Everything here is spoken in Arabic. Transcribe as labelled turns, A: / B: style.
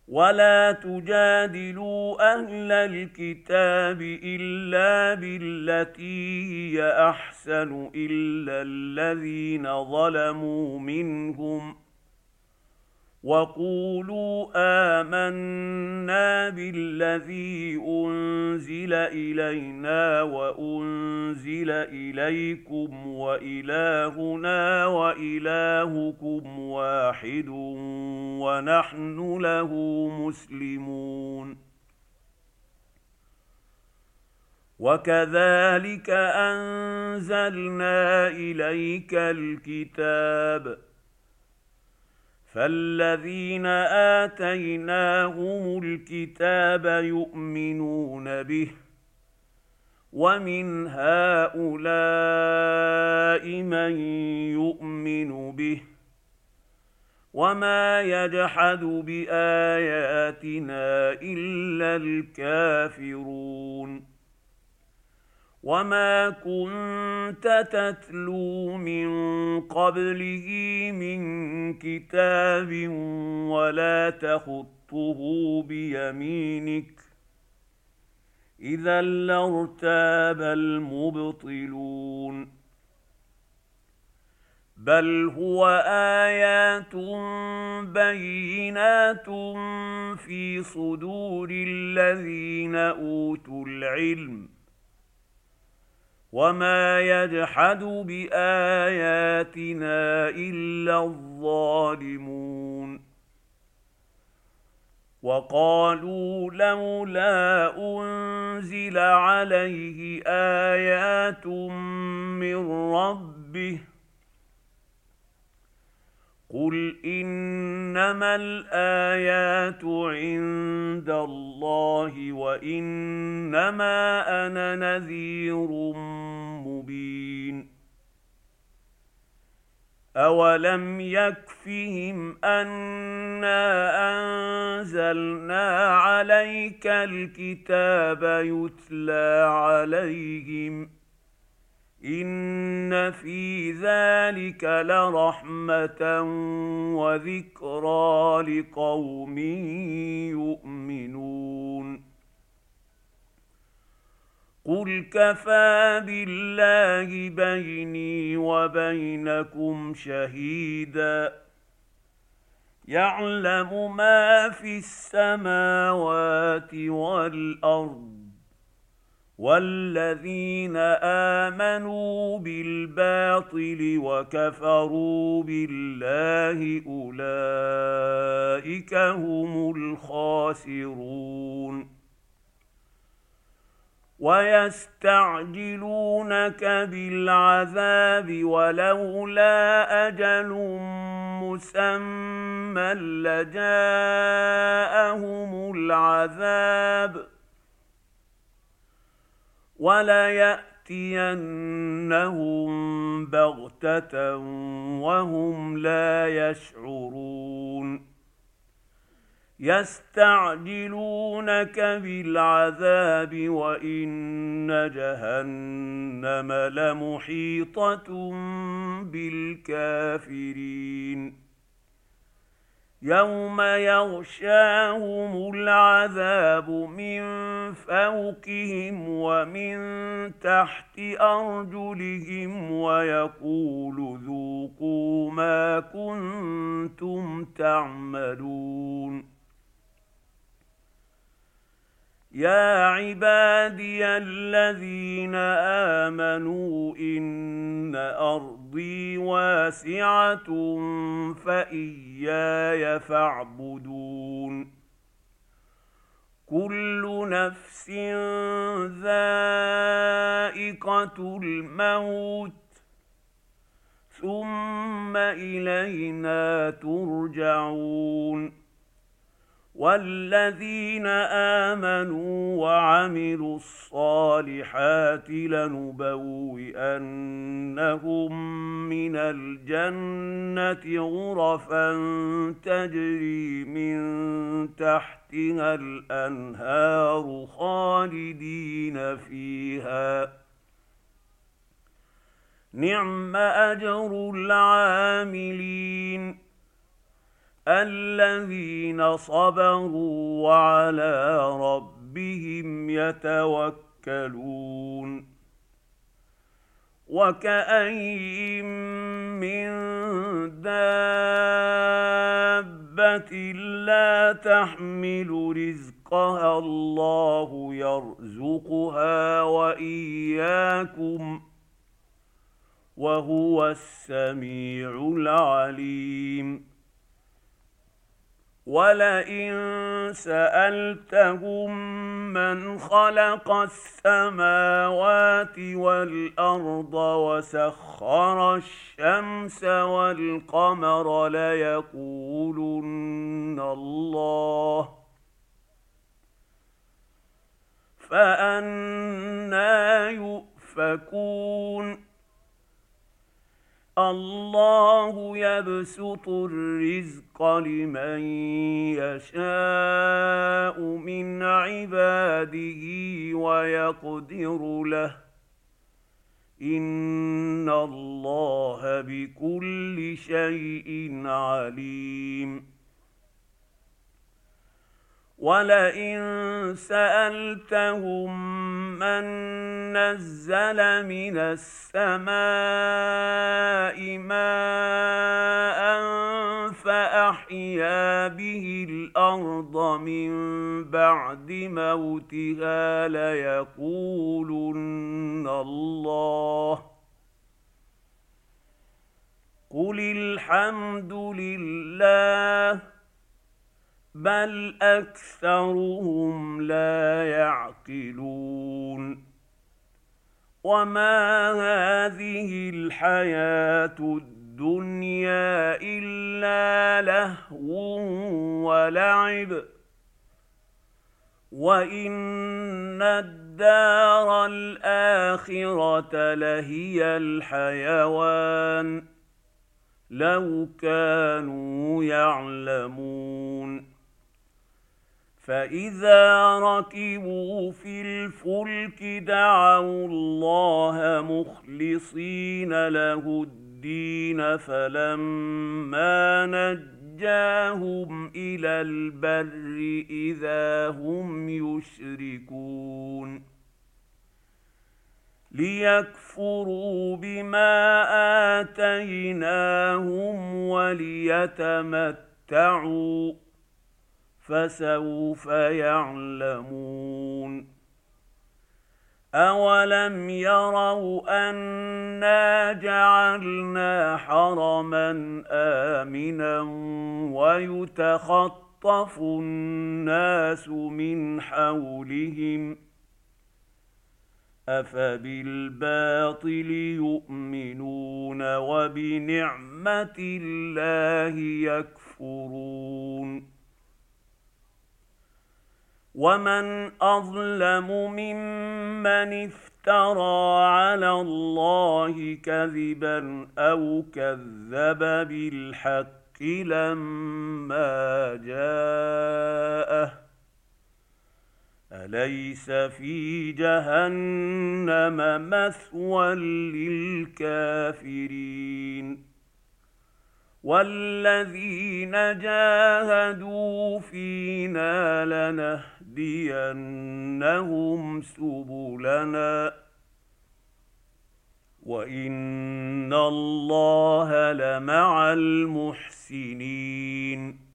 A: ولا تجادلوا أهل الكتاب إلا بالتي هي أحسن إلا الذين ظلموا منهم وقولوا آمنا بالذي أنزل إلينا وأنزل إليكم وإلهنا وإلهكم واحد ونحن له مسلمون. وكذلك أنزلنا إليك الكتاب فالذين آتيناهم الكتاب يؤمنون به ومن هؤلاء من يؤمن به وما يجحد بآياتنا إلا الكافرون. وما كنت تتلو من قبله من كتاب ولا تخطه بيمينك إذا لارتاب المبطلون. بل هو آيات بينات في صدور الذين أوتوا العلم وما يجحد بآياتنا إلا الظالمون. وقالوا لولا أنزل عليه آيات من ربه قل إنما الآيات عند الله وإنما أنا نذير مبين. أولم يكفهم أنا أنزلنا عليك الكتاب يتلى عليهم إن في ذلك لرحمة وذكرى لقوم يؤمنون. قل كفى بالله بيني وبينكم شهيدا يعلم ما في السماوات والأرض والذين آمنوا بالباطل وكفروا بالله أولئك هم الخاسرون. ويستعجلونك بالعذاب ولولا أجل مسمى لجاءهم العذاب وليأتينهم بغتة وهم لا يشعرون. يستعجلونك بالعذاب وإن جهنم لمحيطة بالكافرين. يوم يغشاهم العذاب من فوقهم ومن تحت أرجلهم ويقول ذوقوا ما كنتم تعملون. يا عبادي الذين آمنوا إن أرضي واسعة فإياي فاعبدون. كل نفس ذائقة الموت ثم إلينا ترجعون. والذين آمنوا وعملوا الصالحات لنبوئنهم من الجنة غرفا تجري من تحتها الأنهار خالدين فيها نعم أجر العاملين. الذين صبروا وعلى ربهم يتوكلون. وكأين من دابة لا تحمل رزقها الله يرزقها وإياكم وهو السميع العليم. ولئن سألتهم من خلق السماوات والأرض وسخر الشمس والقمر ليقولن الله، فأنى يؤفكون. الله يبسط الرزق لمن يشاء من عباده ويقدر له، إن الله بكل شيء عليم. ولئن سألتهم من نزل من السماء ماء فأحيا به الأرض من بعد موتها ليقولن الله، قل الحمد لله، بل أكثرهم لا يعقلون. وما هذه الحياة الدنيا إلا لهو ولعب، وإن الدار الآخرة لهي الحيوان لو كانوا يعلمون. فإذا ركبوا في الفلك دعوا الله مخلصين له الدين، فلما نجاهم إلى البر إذا هم يشركون. ليكفروا بما آتيناهم وليتمتعوا، فسوف يعلمون. أولم يروا أنا جعلنا حرما آمنا ويتخطف الناس من حولهم، أفبالباطل يؤمنون وبنعمة الله يكفرون. ومن أظلم ممن افترى على الله كذبا أو كذب بالحق لما جاءه، أليس في جهنم مثوى للكافرين؟ والذين جاهدوا فينا لنهدينهم سبلنا، وإن الله لمع المحسنين.